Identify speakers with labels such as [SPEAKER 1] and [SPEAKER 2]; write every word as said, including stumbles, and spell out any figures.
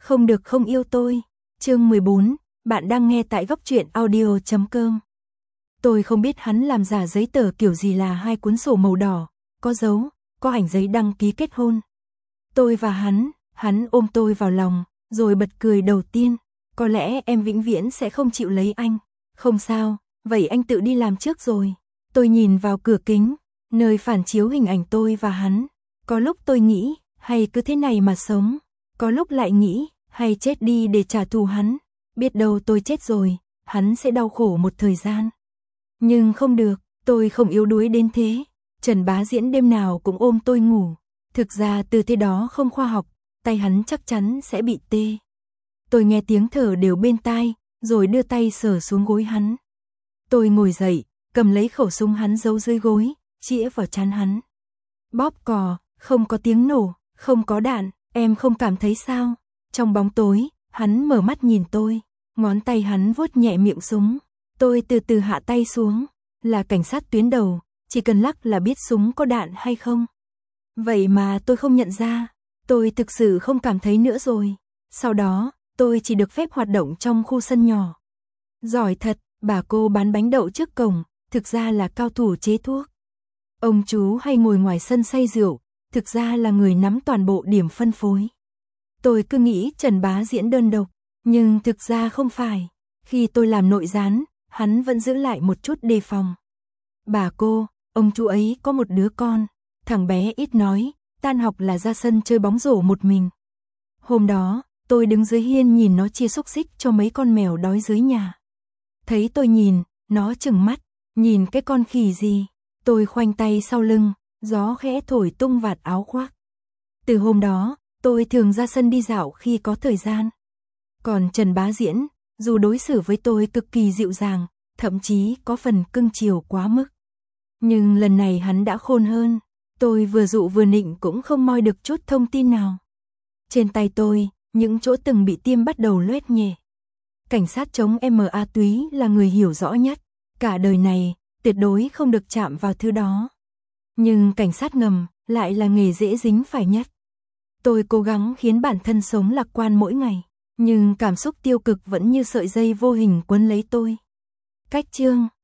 [SPEAKER 1] không được không yêu tôi. Chương mười bốn, bạn đang nghe tại góc truyện audio chấm com. Tôi không biết hắn làm giả giấy tờ kiểu gì là hai cuốn sổ màu đỏ, có dấu, có ảnh giấy đăng ký kết hôn. Tôi và hắn, hắn ôm tôi vào lòng, rồi bật cười đầu tiên. Có lẽ em vĩnh viễn sẽ không chịu lấy anh. Không sao, vậy anh tự đi làm trước rồi. Tôi nhìn vào cửa kính, nơi phản chiếu hình ảnh tôi và hắn. Có lúc tôi nghĩ, hay cứ thế này mà sống. Có lúc lại nghĩ, hay chết đi để trả thù hắn. Biết đâu tôi chết rồi, hắn sẽ đau khổ một thời gian. Nhưng không được, tôi không yếu đuối đến thế. Trần Bá Diễn đêm nào cũng ôm tôi ngủ. Thực ra tư thế đó không khoa học, tay hắn chắc chắn sẽ bị tê. Tôi nghe tiếng thở đều bên tai, rồi đưa tay sờ xuống gối hắn. Tôi ngồi dậy, cầm lấy khẩu súng hắn giấu dưới gối, chĩa vào trán hắn. Bóp cò, không có tiếng nổ, không có đạn, em không cảm thấy sao? Trong bóng tối, hắn mở mắt nhìn tôi, ngón tay hắn vuốt nhẹ miệng súng. Tôi từ từ hạ tay xuống, là cảnh sát tuyến đầu, chỉ cần lắc là biết súng có đạn hay không. Vậy mà tôi không nhận ra, tôi thực sự không cảm thấy nữa rồi. Sau đó, tôi chỉ được phép hoạt động trong khu sân nhỏ. Giỏi thật, bà cô bán bánh đậu trước cổng, thực ra là cao thủ chế thuốc. Ông chú hay ngồi ngoài sân say rượu, thực ra là người nắm toàn bộ điểm phân phối. Tôi cứ nghĩ Trần Bá Diễn đơn độc, nhưng thực ra không phải. Khi tôi làm nội gián, hắn vẫn giữ lại một chút đề phòng. Bà cô, ông chú ấy có một đứa con, thằng bé ít nói, tan học là ra sân chơi bóng rổ một mình. Hôm đó, tôi đứng dưới hiên nhìn nó chia xúc xích cho mấy con mèo đói dưới nhà. Thấy tôi nhìn, nó trừng mắt, nhìn cái con khỉ gì. Tôi khoanh tay sau lưng, gió khẽ thổi tung vạt áo khoác. Từ hôm đó, tôi thường ra sân đi dạo khi có thời gian. Còn Trần Bá Diễn, dù đối xử với tôi cực kỳ dịu dàng, thậm chí có phần cưng chiều quá mức. Nhưng lần này hắn đã khôn hơn, tôi vừa dụ vừa nịnh cũng không moi được chút thông tin nào. Trên tay tôi, những chỗ từng bị tiêm bắt đầu loét nhẹ. Cảnh sát chống ma túy là người hiểu rõ nhất, cả đời này, tuyệt đối không được chạm vào thứ đó. Nhưng cảnh sát ngầm lại là nghề dễ dính phải nhất. Tôi cố gắng khiến bản thân sống lạc quan mỗi ngày, nhưng cảm xúc tiêu cực vẫn như sợi dây vô hình quấn lấy tôi. Cách chương